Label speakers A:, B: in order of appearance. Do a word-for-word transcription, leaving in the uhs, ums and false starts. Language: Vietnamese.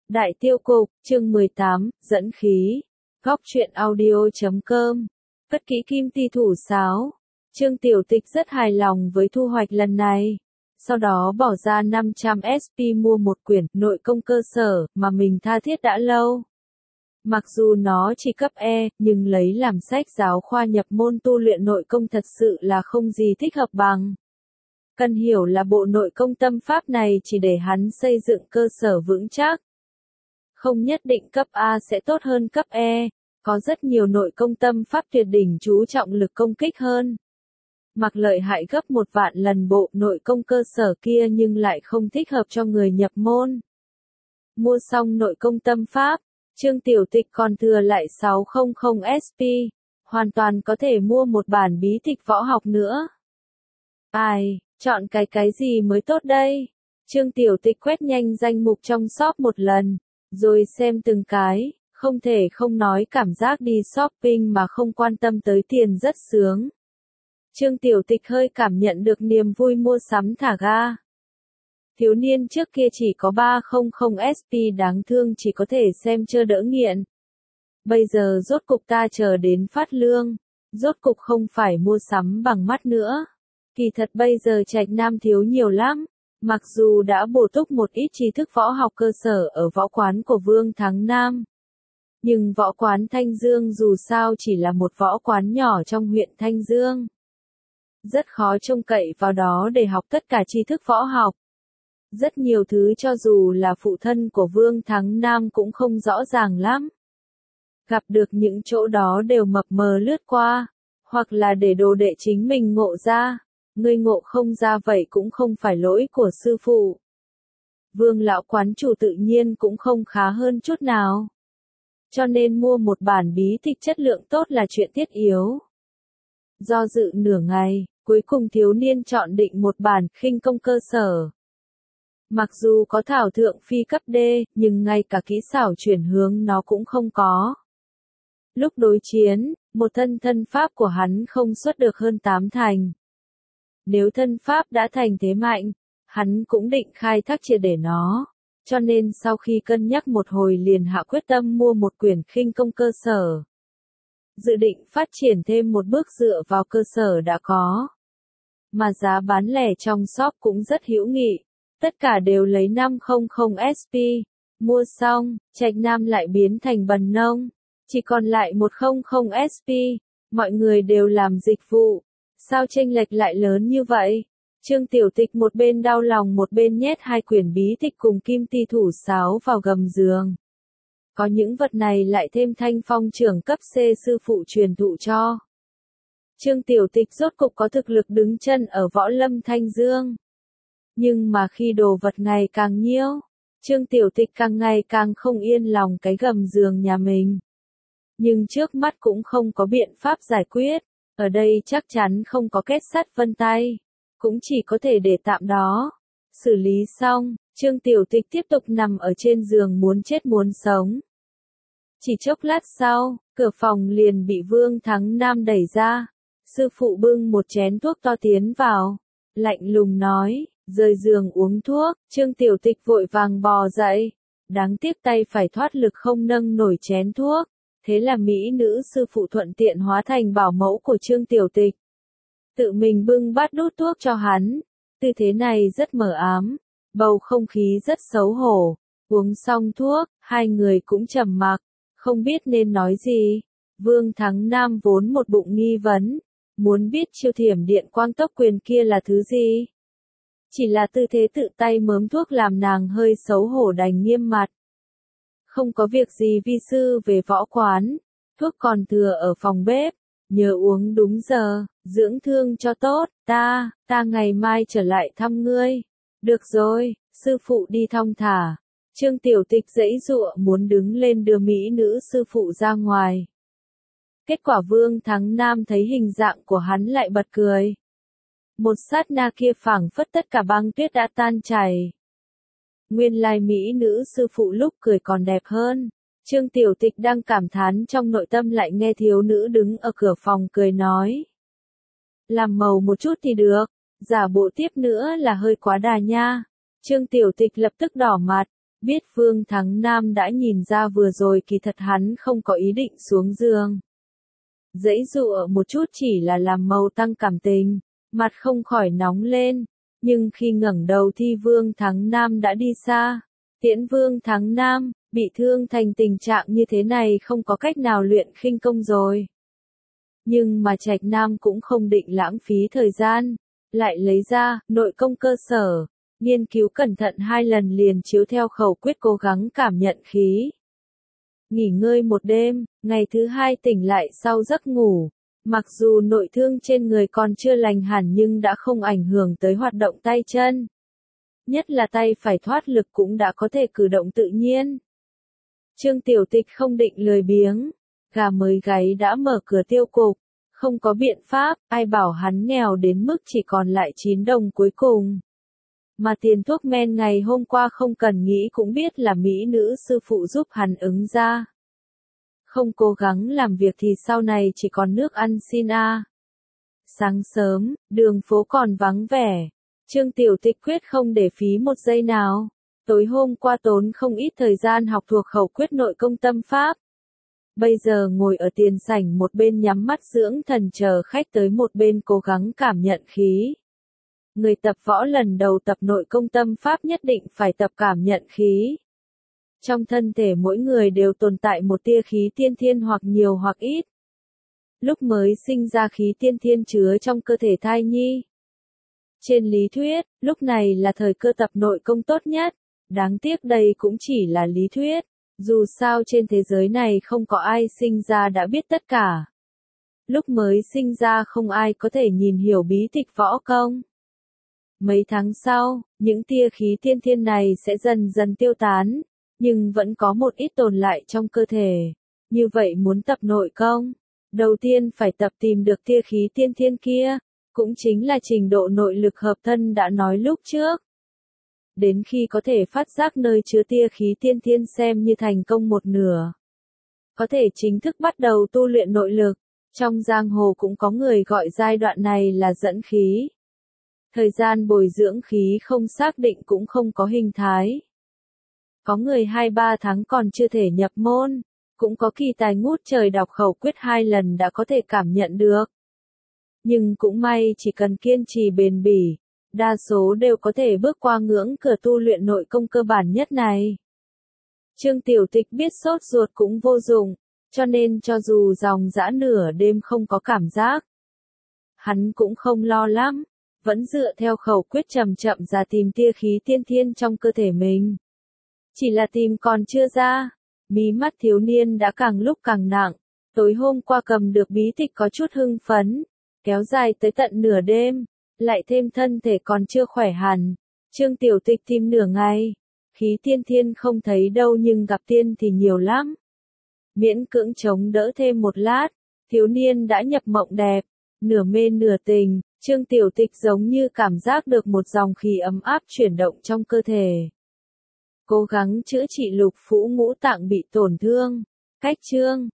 A: Đại tiêu cục, chương mười tám, dẫn khí. Góc truyện audio.com. Cất kỹ kim ti thủ sáo. Trương Tiểu Tịch rất hài lòng với thu hoạch lần này. Sau đó bỏ ra năm trăm ét pê mua một quyển nội công cơ sở mà mình tha thiết đã lâu. Mặc dù nó chỉ cấp E, nhưng lấy làm sách giáo khoa nhập môn tu luyện nội công thật sự là không gì thích hợp bằng. Cần hiểu là bộ nội công tâm pháp này chỉ để hắn xây dựng cơ sở vững chắc. Không nhất định cấp A sẽ tốt hơn cấp E, có rất nhiều nội công tâm pháp tuyệt đỉnh chú trọng lực công kích hơn. Mặc lợi hại gấp một vạn lần bộ nội công cơ sở kia nhưng lại không thích hợp cho người nhập môn. Mua xong nội công tâm pháp, Trương Tiểu Tịch còn thừa lại sáu trăm ét pê, hoàn toàn có thể mua một bản bí tịch võ học nữa. Ai, chọn cái cái gì mới tốt đây? Trương Tiểu Tịch quét nhanh danh mục trong shop một lần, rồi xem từng cái, không thể không nói cảm giác đi shopping mà không quan tâm tới tiền rất sướng. Trương Tiểu Tịch hơi cảm nhận được niềm vui mua sắm thả ga. Thiếu niên trước kia chỉ có ba trăm ét pê đáng thương chỉ có thể xem chưa đỡ nghiện. Bây giờ rốt cục ta chờ đến phát lương, rốt cục không phải mua sắm bằng mắt nữa. Kỳ thật bây giờ Trạch Nam thiếu nhiều lắm, mặc dù đã bổ túc một ít tri thức võ học cơ sở ở võ quán của Vương Thắng Nam. Nhưng võ quán Thanh Dương dù sao chỉ là một võ quán nhỏ trong huyện Thanh Dương. Rất khó trông cậy vào đó để học tất cả tri thức võ học. Rất nhiều thứ cho dù là phụ thân của Vương Thắng Nam cũng không rõ ràng lắm. Gặp được những chỗ đó đều mập mờ lướt qua, hoặc là để đồ đệ chính mình ngộ ra. Ngươi ngộ không ra vậy cũng không phải lỗi của sư phụ. Vương lão quán chủ tự nhiên cũng không khá hơn chút nào. Cho nên mua một bản bí tịch chất lượng tốt là chuyện thiết yếu. Do dự nửa ngày, cuối cùng thiếu niên chọn định một bản khinh công cơ sở. Mặc dù có thảo thượng phi cấp D, nhưng ngay cả kỹ xảo chuyển hướng nó cũng không có. Lúc đối chiến, một thân thân pháp của hắn không xuất được hơn tám thành. Nếu thân pháp đã thành thế mạnh, hắn cũng định khai thác triệt để nó. Cho nên sau khi cân nhắc một hồi liền hạ quyết tâm mua một quyển khinh công cơ sở. Dự định phát triển thêm một bước dựa vào cơ sở đã có. Mà giá bán lẻ trong shop cũng rất hữu nghị. Tất cả đều lấy năm trăm ét pê. Mua xong, Trạch Nam lại biến thành bần nông. Chỉ còn lại một trăm ét pê. Mọi người đều làm dịch vụ. Sao chênh lệch lại lớn như vậy? Trương Tiểu Tịch một bên đau lòng một bên nhét hai quyển bí tịch cùng kim ti thủ sáo vào gầm giường. Có những vật này lại thêm Thanh Phong trưởng cấp C sư phụ truyền thụ cho. Trương Tiểu Tịch rốt cục có thực lực đứng chân ở võ lâm Thanh Dương. Nhưng mà khi đồ vật ngày càng nhiều, Trương Tiểu Tịch càng ngày càng không yên lòng cái gầm giường nhà mình. Nhưng trước mắt cũng không có biện pháp giải quyết. Ở đây chắc chắn không có kết sắt vân tay, cũng chỉ có thể để tạm đó. Xử lý xong, Trương Tiểu Tịch tiếp tục nằm ở trên giường muốn chết muốn sống. Chỉ chốc lát sau, cửa phòng liền bị Vương Thắng Nam đẩy ra. Sư phụ bưng một chén thuốc to tiến vào, lạnh lùng nói, rời giường uống thuốc. Trương Tiểu Tịch vội vàng bò dậy, đáng tiếc tay phải thoát lực không nâng nổi chén thuốc. Thế là mỹ nữ sư phụ thuận tiện hóa thành bảo mẫu của Trương Tiểu Tịch. Tự mình bưng bát đút thuốc cho hắn. Tư thế này rất mờ ám. Bầu không khí rất xấu hổ. Uống xong thuốc, hai người cũng trầm mặc. Không biết nên nói gì. Vương Thắng Nam vốn một bụng nghi vấn. Muốn biết chiêu thiểm điện quang tốc quyền kia là thứ gì. Chỉ là tư thế tự tay mớm thuốc làm nàng hơi xấu hổ đành nghiêm mặt. Không có việc gì vi sư về võ quán, thuốc còn thừa ở phòng bếp, nhớ uống đúng giờ, dưỡng thương cho tốt, ta, ta ngày mai trở lại thăm ngươi. Được rồi, sư phụ đi thong thả. Trương Tiểu Tịch giãy giụa muốn đứng lên đưa mỹ nữ sư phụ ra ngoài. Kết quả Vương Thắng Nam thấy hình dạng của hắn lại bật cười. Một sát na kia phảng phất tất cả băng tuyết đã tan chảy. Nguyên lai mỹ nữ sư phụ lúc cười còn đẹp hơn. Trương Tiểu Tịch đang cảm thán trong nội tâm lại nghe thiếu nữ đứng ở cửa phòng cười nói. Làm màu một chút thì được, giả bộ tiếp nữa là hơi quá đà nha. Trương Tiểu Tịch lập tức đỏ mặt, Biết Vương Thắng Nam đã nhìn ra vừa rồi kỳ thật hắn không có ý định xuống giường. Giãy giụa một chút chỉ là làm màu tăng cảm tình, mặt không khỏi nóng lên, nhưng khi ngẩng đầu thì Vương Thắng Nam đã đi xa. Tiễn Vương Thắng Nam, bị thương thành tình trạng như thế này không có cách nào luyện khinh công rồi. Nhưng mà Trạch Nam cũng không định lãng phí thời gian, lại lấy ra nội công cơ sở, nghiên cứu cẩn thận hai lần liền chiếu theo khẩu quyết cố gắng cảm nhận khí. Nghỉ ngơi một đêm, ngày thứ hai tỉnh lại sau giấc ngủ, mặc dù nội thương trên người còn chưa lành hẳn nhưng đã không ảnh hưởng tới hoạt động tay chân. Nhất là tay phải thoát lực cũng đã có thể cử động tự nhiên. Trương Tiểu Tịch không định lười biếng, gà mới gáy đã mở cửa tiêu cục, không có biện pháp, ai bảo hắn nghèo đến mức chỉ còn lại chín đồng cuối cùng. Mà tiền thuốc men ngày hôm qua không cần nghĩ cũng biết là mỹ nữ sư phụ giúp hắn ứng ra. Không cố gắng làm việc thì sau này chỉ còn nước ăn xin a. À. Sáng sớm, đường phố còn vắng vẻ. Trương Tiểu Tịch quyết không để phí một giây nào. Tối hôm qua tốn không ít thời gian học thuộc khẩu quyết nội công tâm pháp. Bây giờ ngồi ở tiền sảnh một bên nhắm mắt dưỡng thần chờ khách tới một bên cố gắng cảm nhận khí. Người tập võ lần đầu tập nội công tâm pháp nhất định phải tập cảm nhận khí. Trong thân thể mỗi người đều tồn tại một tia khí tiên thiên hoặc nhiều hoặc ít. Lúc mới sinh ra khí tiên thiên chứa trong cơ thể thai nhi. Trên lý thuyết, lúc này là thời cơ tập nội công tốt nhất. Đáng tiếc đây cũng chỉ là lý thuyết. Dù sao trên thế giới này không có ai sinh ra đã biết tất cả. Lúc mới sinh ra không ai có thể nhìn hiểu bí tịch võ công. Mấy tháng sau, những tia khí tiên thiên này sẽ dần dần tiêu tán, nhưng vẫn có một ít tồn lại trong cơ thể. Như vậy muốn tập nội công, đầu tiên phải tập tìm được tia khí tiên thiên kia, cũng chính là trình độ nội lực hợp thân đã nói lúc trước. Đến khi có thể phát giác nơi chứa tia khí tiên thiên xem như thành công một nửa. Có thể chính thức bắt đầu tu luyện nội lực, trong giang hồ cũng có người gọi giai đoạn này là dẫn khí. Thời gian bồi dưỡng khí không xác định cũng không có hình thái. Có người hai ba tháng còn chưa thể nhập môn, cũng có kỳ tài ngút trời đọc khẩu quyết hai lần đã có thể cảm nhận được. Nhưng cũng may chỉ cần kiên trì bền bỉ, đa số đều có thể bước qua ngưỡng cửa tu luyện nội công cơ bản nhất này. Trương Tiểu Tịch biết sốt ruột cũng vô dụng, cho nên cho dù dòng dã nửa đêm không có cảm giác, hắn cũng không lo lắm, vẫn dựa theo khẩu quyết chậm chậm ra tìm tia khí tiên thiên trong cơ thể mình. Chỉ là tìm còn chưa ra, mí mắt thiếu niên đã càng lúc càng nặng, tối hôm qua cầm được bí tịch có chút hưng phấn, kéo dài tới tận nửa đêm, lại thêm thân thể còn chưa khỏe hẳn. Trương Tiểu Tịch tìm nửa ngày, khí tiên thiên không thấy đâu nhưng gặp tiên thì nhiều lắm. Miễn cưỡng chống đỡ thêm một lát, thiếu niên đã nhập mộng đẹp, nửa mê nửa tình, Trương Tiểu Tịch giống như cảm giác được một dòng khí ấm áp chuyển động trong cơ thể. Cố gắng chữa trị lục phủ ngũ tạng bị tổn thương. Cách chương